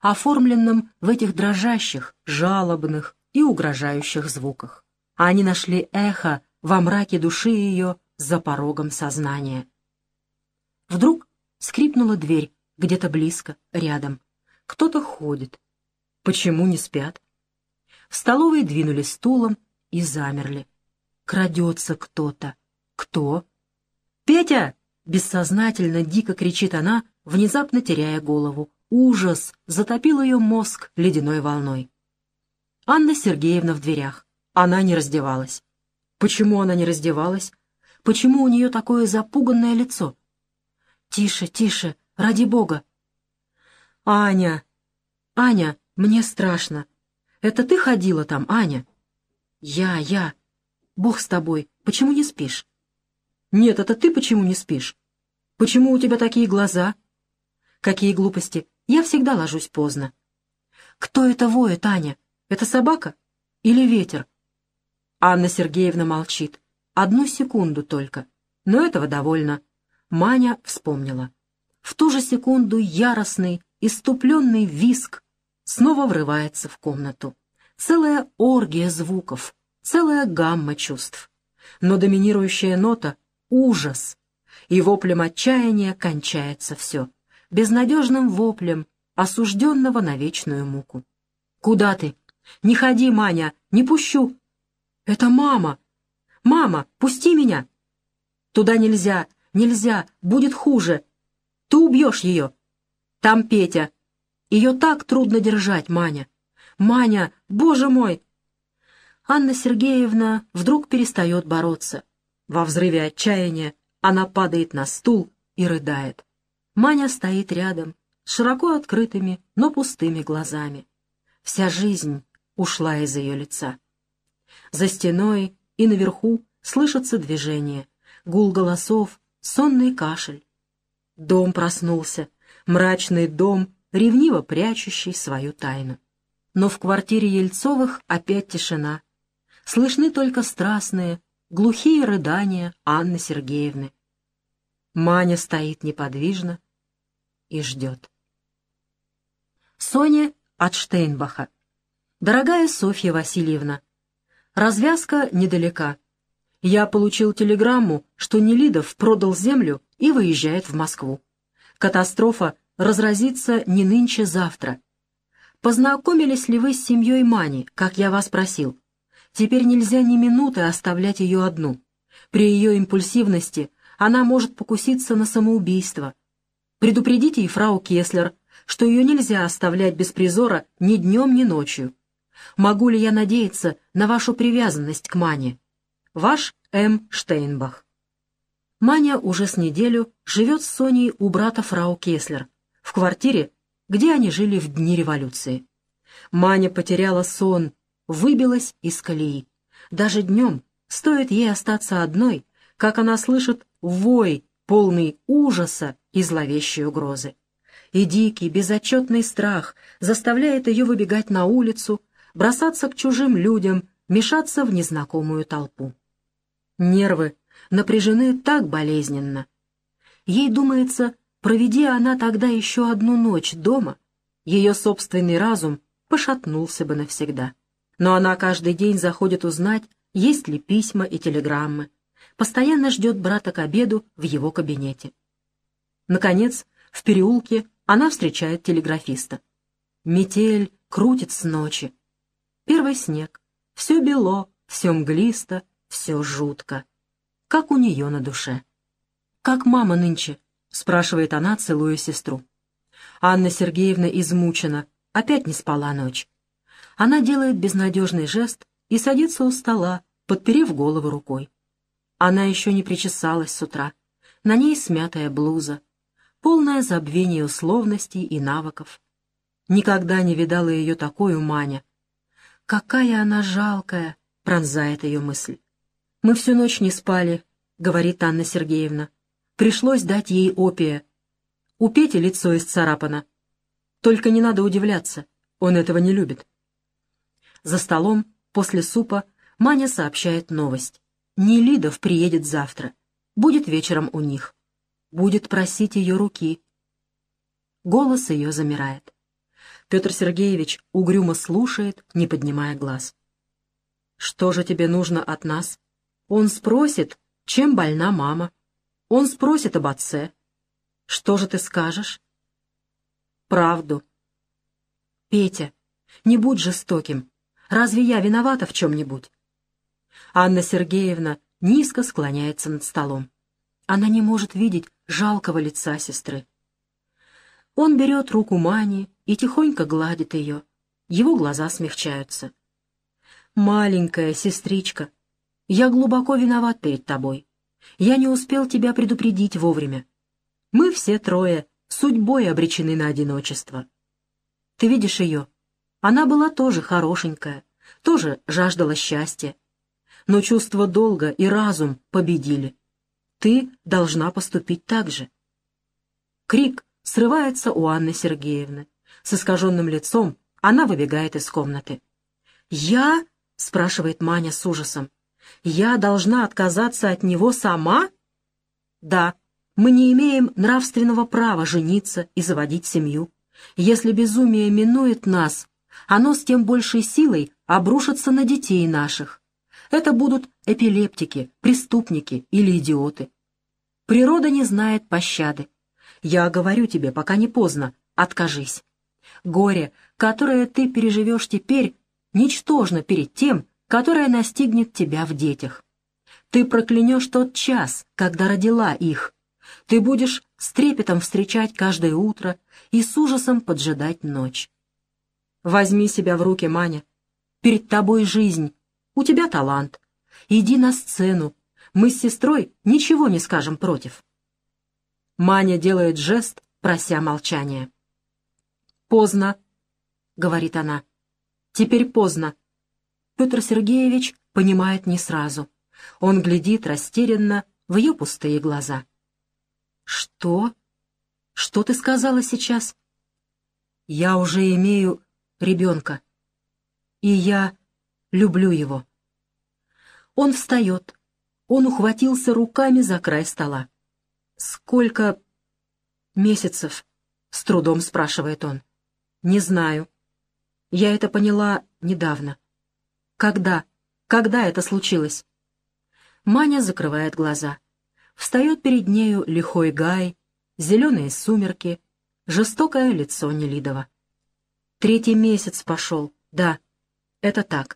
оформленном в этих дрожащих, жалобных и угрожающих звуках. А они нашли эхо во мраке души ее за порогом сознания. Вдруг скрипнула дверь где-то близко, рядом. Кто-то ходит. Почему не спят? В столовой двинули стулом и замерли. Крадется кто-то. Кто? «Петя!» — бессознательно дико кричит она, внезапно теряя голову. Ужас затопил ее мозг ледяной волной. Анна Сергеевна в дверях. Она не раздевалась. Почему она не раздевалась? Почему у нее такое запуганное лицо? «Тише, тише, ради Бога!» «Аня! Аня, мне страшно! Это ты ходила там, Аня?» Я. Бог с тобой, почему не спишь?» «Нет, это ты почему не спишь? Почему у тебя такие глаза?» «Какие глупости! Я всегда ложусь поздно». «Кто это воет, Аня? Это собака? Или ветер?» Анна Сергеевна молчит. 1 секунду только. Но этого довольно. Маня вспомнила. В ту же секунду яростный, исступленный визг снова врывается в комнату. Целая оргия звуков, целая гамма чувств. Но доминирующая нота — ужас. И воплем отчаяния кончается все. Безнадежным воплем, осужденного на вечную муку. «Куда ты? Не ходи, Маня, не пущу!» «Это мама! Мама, пусти меня!» «Туда нельзя, нельзя, будет хуже! Ты убьешь ее!» «Там Петя! Ее так трудно держать, Маня! Маня, боже мой!» Анна Сергеевна вдруг перестает бороться. Во взрыве отчаяния она падает на стул и рыдает. Маня стоит рядом, с широко открытыми, но пустыми глазами. Вся жизнь ушла из ее лица. За стеной и наверху слышатся движения, гул голосов, сонный кашель. Дом проснулся, мрачный дом, ревниво прячущий свою тайну. Но в квартире Ельцовых опять тишина. Слышны только страстные, глухие рыдания Анны Сергеевны. Маня стоит неподвижно и ждет. Соня от Штейнбаха. «Дорогая Софья Васильевна, развязка недалека. Я получил телеграмму, что Нелидов продал землю и выезжает в Москву. Катастрофа разразится не нынче-завтра. Познакомились ли вы с семьей Мани, как я вас просил? Теперь нельзя ни минуты оставлять ее одну. При ее импульсивности она может покуситься на самоубийство. Предупредите и фрау Кеслер, что ее нельзя оставлять без призора ни днем, ни ночью. Могу ли я надеяться на вашу привязанность к Мане? Ваш М. Штейнбах». Маня уже с неделю живет с Соней у брата фрау Кеслер, в квартире, где они жили в дни революции. Маня потеряла сон, выбилась из колеи. Даже днем, стоит ей остаться одной, как она слышит вой, полный ужаса и зловещей угрозы. И дикий, безотчетный страх заставляет ее выбегать на улицу, бросаться к чужим людям, мешаться в незнакомую толпу. Нервы напряжены так болезненно. Ей думается, проведи она тогда еще одну ночь дома, ее собственный разум пошатнулся бы навсегда. Но она каждый день заходит узнать, есть ли письма и телеграммы, постоянно ждет брата к обеду в его кабинете. Наконец, в переулке она встречает телеграфиста. Метель крутит с ночи. Первый снег. Все бело, все мглисто, все жутко. Как у нее на душе. «Как мама нынче?» — спрашивает она, целуя сестру. Анна Сергеевна измучена, опять не спала ночь. Она делает безнадежный жест и садится у стола, подперев голову рукой. Она еще не причесалась с утра. На ней смятая блуза. Полное забвение условностей и навыков. Никогда не видала ее такой Маня. «Какая она жалкая!» — пронзает ее мысль. «Мы всю ночь не спали», — говорит Анна Сергеевна. «Пришлось дать ей опия. У Пети лицо исцарапано. Только не надо удивляться, он этого не любит». За столом, после супа, Маня сообщает новость. Нелидов приедет завтра. Будет вечером у них. Будет просить ее руки. Голос ее замирает. Петр Сергеевич угрюмо слушает, не поднимая глаз. «Что же тебе нужно от нас? Он спросит, чем больна мама. Он спросит об отце. Что же ты скажешь?» «Правду». «Петя, не будь жестоким. Разве я виновата в чем-нибудь?» Анна Сергеевна низко склоняется над столом. Она не может видеть жалкого лица сестры. Он берет руку Мани и тихонько гладит ее. Его глаза смягчаются. «Маленькая сестричка, я глубоко виноват перед тобой. Я не успел тебя предупредить вовремя. Мы все трое судьбой обречены на одиночество. Ты видишь ее? Она была тоже хорошенькая, тоже жаждала счастья. Но чувство долга и разум победили. Ты должна поступить так же». Крик срывается у Анны Сергеевны. С искаженным лицом она выбегает из комнаты. «Я?» — спрашивает Маня с ужасом. «Я должна отказаться от него сама?» «Да, мы не имеем нравственного права жениться и заводить семью. Если безумие минует нас, оно с тем большей силой обрушится на детей наших. Это будут эпилептики, преступники или идиоты. Природа не знает пощады. Я говорю тебе, пока не поздно, откажись. Горе, которое ты переживешь теперь, ничтожно перед тем, которое настигнет тебя в детях. Ты проклянешь тот час, когда родила их. Ты будешь с трепетом встречать каждое утро и с ужасом поджидать ночь. Возьми себя в руки, Маня. Перед тобой жизнь, у тебя талант. Иди на сцену. Мы с сестрой ничего не скажем против». Маня делает жест, прося молчания. «Поздно», — говорит она. «Теперь поздно». Петр Сергеевич понимает не сразу. Он глядит растерянно в ее пустые глаза. «Что? Что ты сказала сейчас?» «Я уже имею ребенка, и я люблю его». Он встает. Он ухватился руками за край стола. «Сколько месяцев?» — с трудом спрашивает он. «Не знаю. Я это поняла недавно». «Когда? Когда это случилось?» Маня закрывает глаза. Встает перед нею лихой гай, зеленые сумерки, жестокое лицо Нелидова. 3-й месяц пошел, да, это так.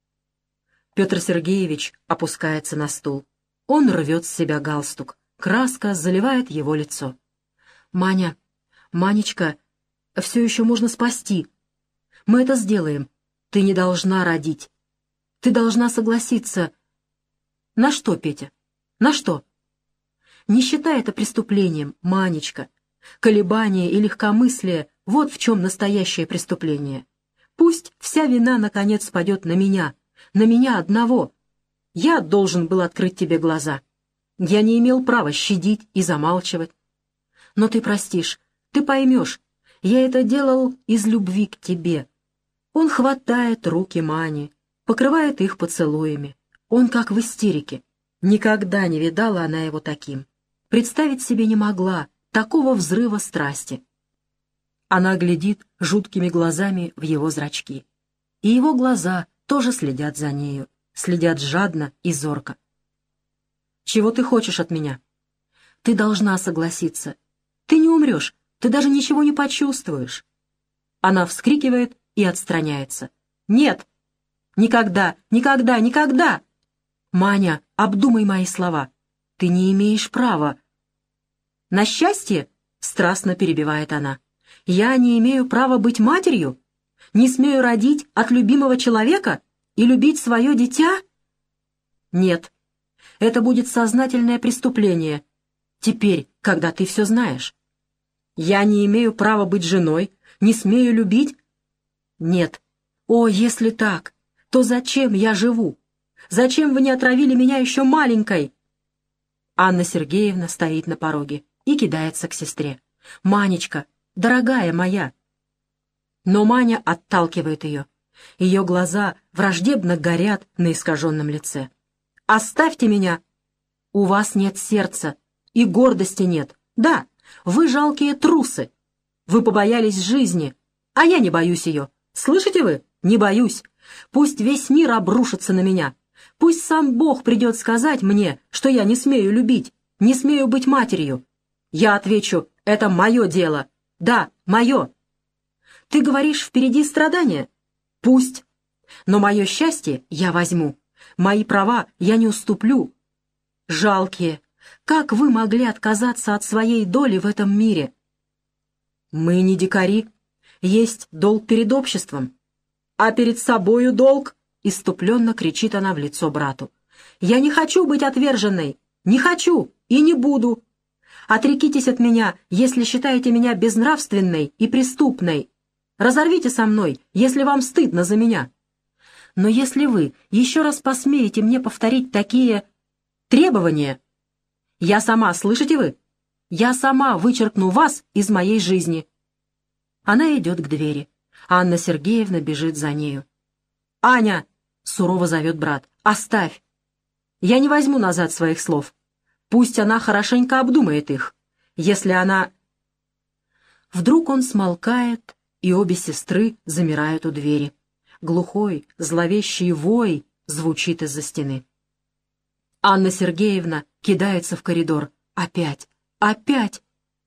Петр Сергеевич опускается на стул. Он рвет с себя галстук. Краска заливает его лицо. «Маня, Манечка, все еще можно спасти. Мы это сделаем. Ты не должна родить. Ты должна согласиться». «На что, Петя? На что?» «Не считай это преступлением, Манечка. Колебание и легкомыслие — вот в чем настоящее преступление. Пусть вся вина, наконец, спадет на меня одного. Я должен был открыть тебе глаза. Я не имел права щадить и замалчивать. Но ты простишь, ты поймешь, я это делал из любви к тебе». Он хватает руки Мани, покрывает их поцелуями. Он как в истерике. Никогда не видала она его таким. Представить себе не могла такого взрыва страсти. Она глядит жуткими глазами в его зрачки. И его глаза тоже следят за нею, следят жадно и зорко. «Чего ты хочешь от меня?» «Ты должна согласиться. Ты не умрешь, ты даже ничего не почувствуешь». Она вскрикивает и отстраняется. «Нет! Никогда, никогда, никогда!» «Маня, обдумай мои слова. Ты не имеешь права». «На счастье?» — страстно перебивает она. «Я не имею права быть матерью? Не смею родить от любимого человека и любить свое дитя?» «Нет, это будет сознательное преступление. Теперь, когда ты все знаешь. Я не имею права быть женой, не смею любить?» «Нет. О, если так, то зачем я живу? Зачем вы не отравили меня еще маленькой?» Анна Сергеевна стоит на пороге и кидается к сестре. «Манечка, дорогая моя!» Но Маня отталкивает ее. Ее глаза враждебно горят на искаженном лице. «Оставьте меня! У вас нет сердца, и гордости нет. Да, вы жалкие трусы. Вы побоялись жизни. А я не боюсь ее. Слышите вы? Не боюсь. Пусть весь мир обрушится на меня. Пусть сам Бог придет сказать мне, что я не смею любить, не смею быть матерью. Я отвечу, это мое дело. Да, мое. Ты говоришь, впереди страдания? Пусть. Но мое счастье я возьму. Мои права я не уступлю. Жалкие, как вы могли отказаться от своей доли в этом мире? Мы не дикари. Есть долг перед обществом. А перед собою долг, исступленно кричит она в лицо брату. Я не хочу быть отверженной. Не хочу и не буду. Отрекитесь от меня, если считаете меня безнравственной и преступной. Разорвите со мной, если вам стыдно за меня. Но если вы еще раз посмеете мне повторить такие требования, я сама, слышите вы? Я сама вычеркну вас из моей жизни. Она идет к двери. Анна Сергеевна бежит за нею. «Аня!» — сурово зовет брат. «Оставь! Я не возьму назад своих слов. Пусть она хорошенько обдумает их. Если она...» Вдруг он смолкает, и обе сестры замирают у двери. Глухой, зловещий вой звучит из-за стены. Анна Сергеевна кидается в коридор. Опять! Опять!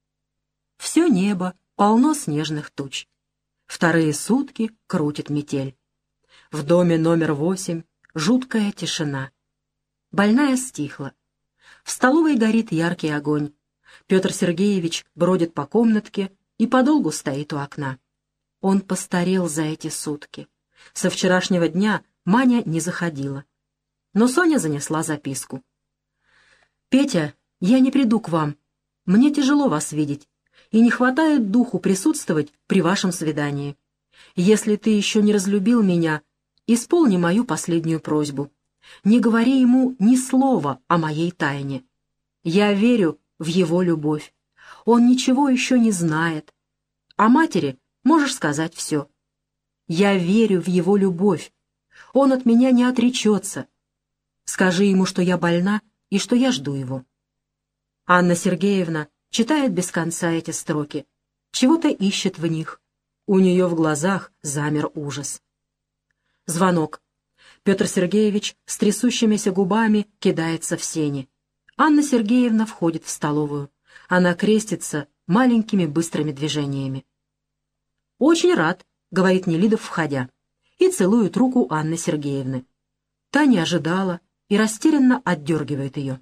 Все небо полно снежных туч. Вторые сутки крутит метель. В доме номер 8 жуткая тишина. Больная стихла. В столовой горит яркий огонь. Петр Сергеевич бродит по комнатке и подолгу стоит у окна. Он постарел за эти сутки. Со вчерашнего дня Маня не заходила. Но Соня занесла записку. «Петя, я не приду к вам. Мне тяжело вас видеть, и не хватает духу присутствовать при вашем свидании. Если ты еще не разлюбил меня, исполни мою последнюю просьбу. Не говори ему ни слова о моей тайне. Я верю в его любовь. Он ничего еще не знает. О матери можешь сказать все. Я верю в его любовь. Он от меня не отречется. Скажи ему, что я больна и что я жду его». Анна Сергеевна читает без конца эти строки. Чего-то ищет в них. У нее в глазах замер ужас. Звонок. Петр Сергеевич с трясущимися губами кидается в сени. Анна Сергеевна входит в столовую. Она крестится маленькими быстрыми движениями. «Очень рад», — говорит Нелидов, входя, и целует руку Анны Сергеевны. Та не ожидала и растерянно отдергивает ее.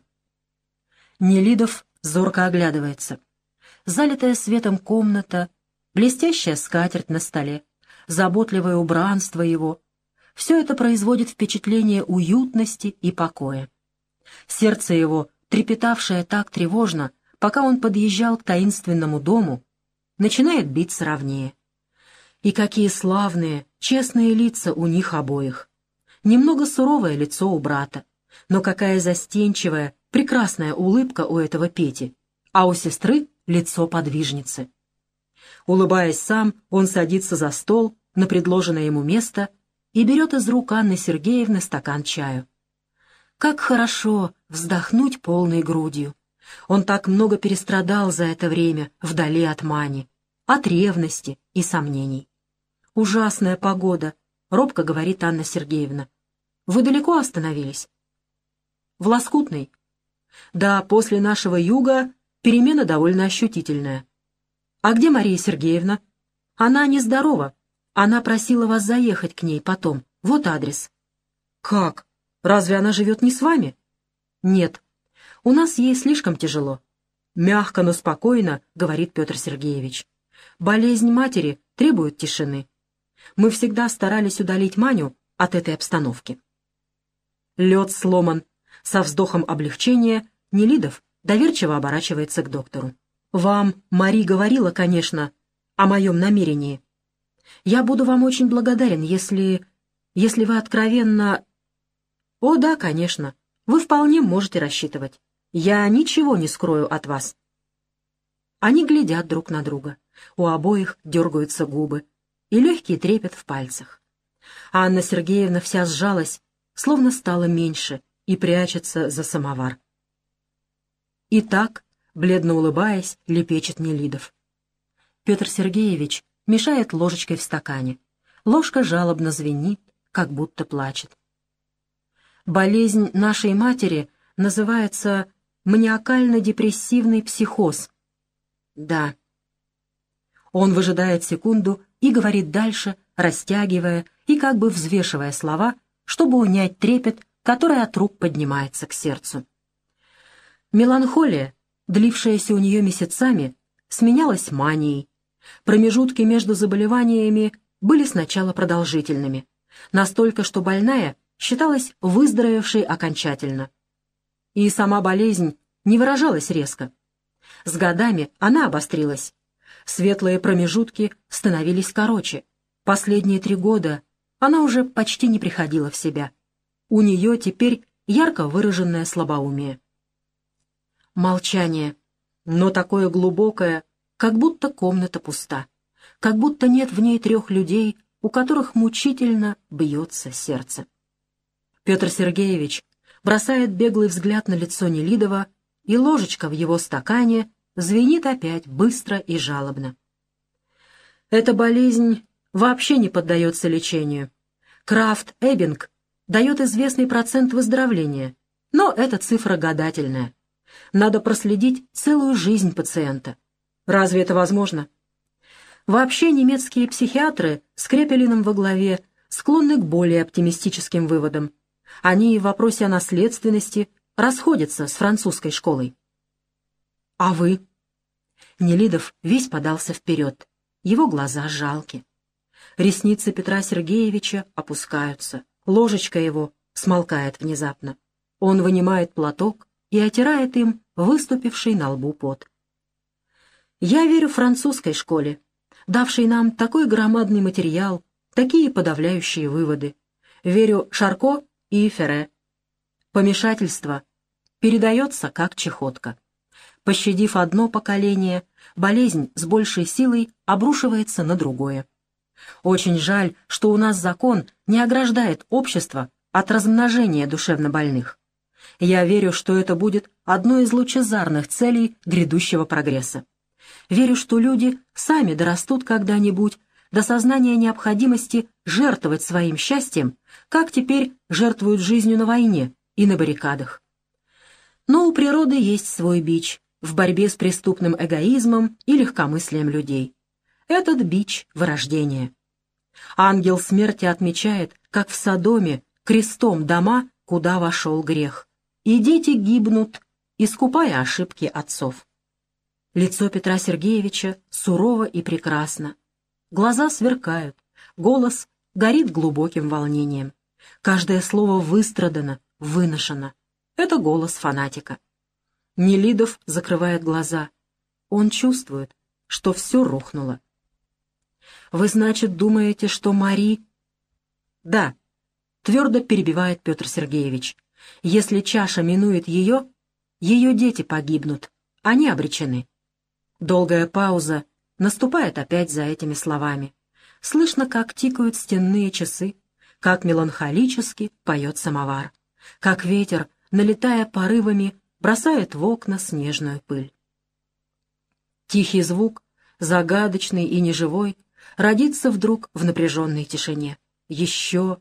Нелидов зорко оглядывается. Залитая светом комната, блестящая скатерть на столе, заботливое убранство его — все это производит впечатление уютности и покоя. Сердце его, трепетавшее так тревожно, пока он подъезжал к таинственному дому, начинает биться ровнее. И какие славные, честные лица у них обоих. Немного суровое лицо у брата, но какая застенчивая, прекрасная улыбка у этого Пети, а у сестры лицо подвижницы. Улыбаясь сам, он садится за стол на предложенное ему место и берет из рук Анны Сергеевны стакан чаю. Как хорошо вздохнуть полной грудью. Он так много перестрадал за это время вдали от Мани, от ревности и сомнений. «Ужасная погода», — робко говорит Анна Сергеевна. «Вы далеко остановились?» «В Лоскутной». «Да, после нашего юга перемена довольно ощутительная». «А где Мария Сергеевна?» «Она нездорова. Она просила вас заехать к ней потом. Вот адрес». «Как? Разве она живет не с вами?» «Нет. У нас ей слишком тяжело». «Мягко, но спокойно», — говорит Петр Сергеевич. «Болезнь матери требует тишины. Мы всегда старались удалить Маню от этой обстановки». Лед сломан. Со вздохом облегчения Нелидов доверчиво оборачивается к доктору. «Вам Мари говорила, конечно, о моем намерении. Я буду вам очень благодарен, если вы откровенно...» «О, да, конечно. Вы вполне можете рассчитывать. Я ничего не скрою от вас». Они глядят друг на друга. У обоих дергаются губы и легкий трепет в пальцах. Анна Сергеевна вся сжалась, словно стала меньше, и прячется за самовар. «Итак», — бледно улыбаясь, лепечет Нелидов. Петр Сергеевич мешает ложечкой в стакане. Ложка жалобно звенит, как будто плачет. Болезнь нашей матери называется маниакально-депрессивный психоз. Да. Он выжидает секунду и говорит дальше, растягивая и как бы взвешивая слова, чтобы унять трепет, который от рук поднимается к сердцу. Меланхолия, длившаяся у нее месяцами, сменялась манией. Промежутки между заболеваниями были сначала продолжительными, настолько, что больная считалась выздоровевшей окончательно. И сама болезнь не выражалась резко. С годами она обострилась. Светлые промежутки становились короче. Последние 3 года она уже почти не приходила в себя. У нее теперь ярко выраженное слабоумие. Молчание, но такое глубокое, как будто комната пуста, как будто нет в ней 3 людей, у которых мучительно бьется сердце. Петр Сергеевич бросает беглый взгляд на лицо Нелидова, и ложечка в его стакане звенит опять быстро и жалобно. Эта болезнь вообще не поддается лечению. Крафт-Эббинг дает известный процент выздоровления, но эта цифра гадательная. Надо проследить целую жизнь пациента. Разве это возможно? Вообще немецкие психиатры с Крепелиным во главе склонны к более оптимистическим выводам. Они в вопросе о наследственности расходятся с французской школой. А вы? Нелидов весь подался вперед. Его глаза жалки. Ресницы Петра Сергеевича опускаются. Ложечка его смолкает внезапно. Он вынимает платок и отирает им выступивший на лбу пот. Я верю французской школе, давшей нам такой громадный материал, такие подавляющие выводы. Верю Шарко и Ферре. Помешательство передается как чахотка. Пощадив одно поколение, болезнь с большей силой обрушивается на другое. Очень жаль, что у нас закон не ограждает общество от размножения душевнобольных. Я верю, что это будет одной из лучезарных целей грядущего прогресса. Верю, что люди сами дорастут когда-нибудь до сознания необходимости жертвовать своим счастьем, как теперь жертвуют жизнью на войне и на баррикадах. Но у природы есть свой бич в борьбе с преступным эгоизмом и легкомыслием людей. Этот бич — вырождение. Ангел смерти отмечает, как в Содоме крестом дома, куда вошел грех, и дети гибнут, искупая ошибки отцов. Лицо Петра Сергеевича сурово и прекрасно. Глаза сверкают, голос горит глубоким волнением. Каждое слово выстрадано, выношено. Это голос фанатика. Нелидов закрывает глаза. Он чувствует, что все рухнуло. «Вы, значит, думаете, что Мари...» «Да», — твердо перебивает Петр Сергеевич. «Если чаша минует ее, ее дети погибнут, они обречены». Долгая пауза наступает опять за этими словами. Слышно, как тикают стенные часы, как меланхолически поет самовар, как ветер, налетая порывами, бросает в окна снежную пыль. Тихий звук, загадочный и неживой, родится вдруг в напряженной тишине. Еще.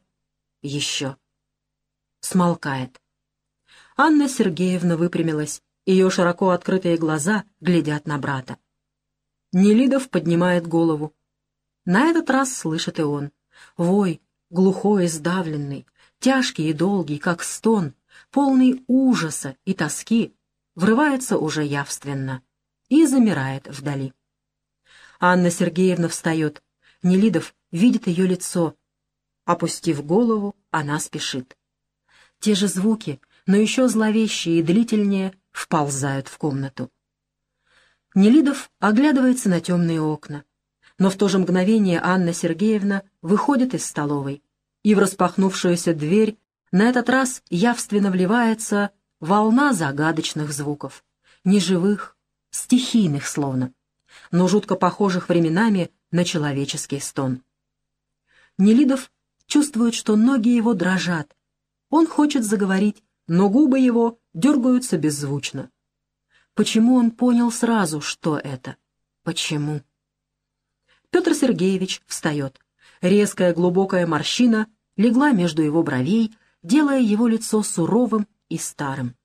Смолкает. Анна Сергеевна выпрямилась, ее широко открытые глаза глядят на брата. Нелидов поднимает голову. На этот раз слышит и он. Вой, глухой и сдавленный, тяжкий и долгий, как стон, полный ужаса и тоски, врывается уже явственно и замирает вдали. Анна Сергеевна встает. Нелидов видит ее лицо. Опустив голову, она спешит. Те же звуки, но еще зловещие и длительнее, вползают в комнату. Нелидов оглядывается на темные окна, но в то же мгновение Анна Сергеевна выходит из столовой, и в распахнувшуюся дверь на этот раз явственно вливается волна загадочных звуков, неживых, стихийных словно, но жутко похожих временами на человеческий стон. Нелидов чувствует, что ноги его дрожат. Он хочет заговорить, но губы его дергаются беззвучно. Почему он понял сразу, что это? Почему? Петр Сергеевич встает. Резкая глубокая морщина легла между его бровей, делая его лицо суровым и старым.